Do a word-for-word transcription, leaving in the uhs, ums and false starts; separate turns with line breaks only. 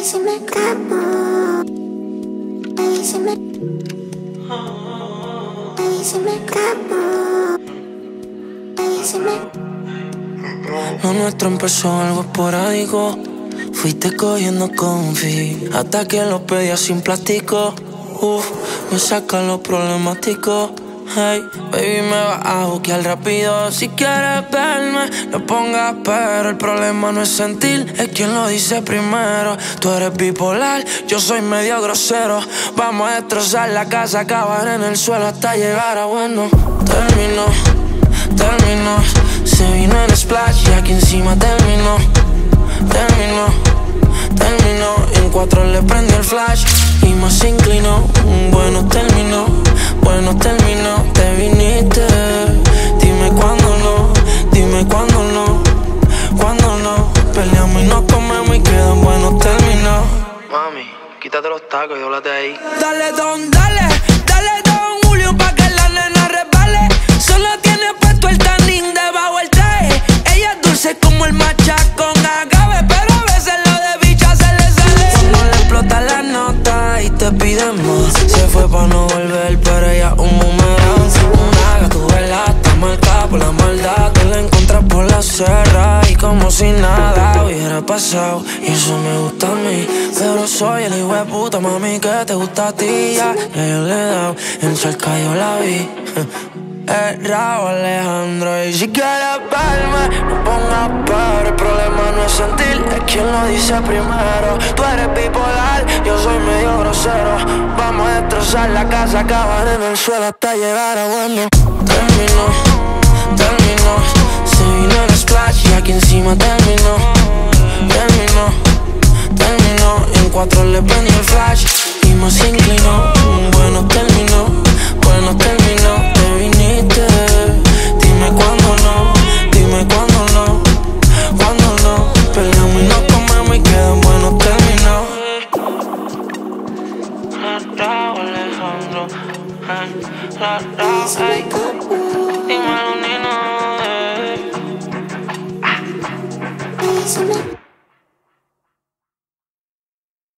Ahí se me escapó. Ahí se me. Ahí se me escapó. Ahí se me.
Lo nuestro empezó algo esporádico. Fuiste cogiendo confi hasta que lo pedías sin plástico. Uf, me saca lo problemático. Hey, baby, me vas a buquear rápido. Si quieres verme, no pongas pero. El problema no es sentir, es quien lo dice primero. Tú eres bipolar, yo soy medio grosero. Vamos a destrozar la casa, acabar en el suelo hasta llegar a bueno. Terminó, terminó. Se vino en splash y aquí encima terminó. Terminó, terminó. En cuatro le prendió el flash y más se inclinó. Bueno, terminó, bueno, terminó. Te viniste, dime cuándo no, dime cuándo no, cuándo no. Peleamos y nos comemos y quedó bueno, terminó. Mami, quítate los tacos y doblate ahí.
Dale don, dale, dale don Julio pa' que la nena resbale. Solo tiene puesto el tanning debajo el traje. Ella es dulce como el matcha con agave, pero a veces lo de bicha se le sale.
Cuando le explota la nota y te pide más, se fue pa' no volver, pero ella un boomerang. Una gatubela está marcada por la maldad. Te la encuentras por la serra y como si nada hubiera pasado. Y eso me gusta a mí, pero soy el hijo de puta, mami, que te gusta a ti. Ya, ya yo le he dado, en cerca yo la vi. El rabo Alejandro. Y si quieres verme, no pongas pero. El problema no es sentir, es quien lo dice primero. Tú eres bipolar, yo soy medio grosero. Vamos a destrozar la casa, acabar en el suelo hasta llegar a bueno. Terminó, terminó. Se vino en splash y aquí encima terminó. Terminó, terminó. En cuatro le prendió el flash y más se inclinó. Bueno, terminó, bueno, terminó. Te viniste, dime cuándo no, dime cuándo no, cuándo no. Peleamos y nos comemos y quedó bueno, terminó. Alejandro,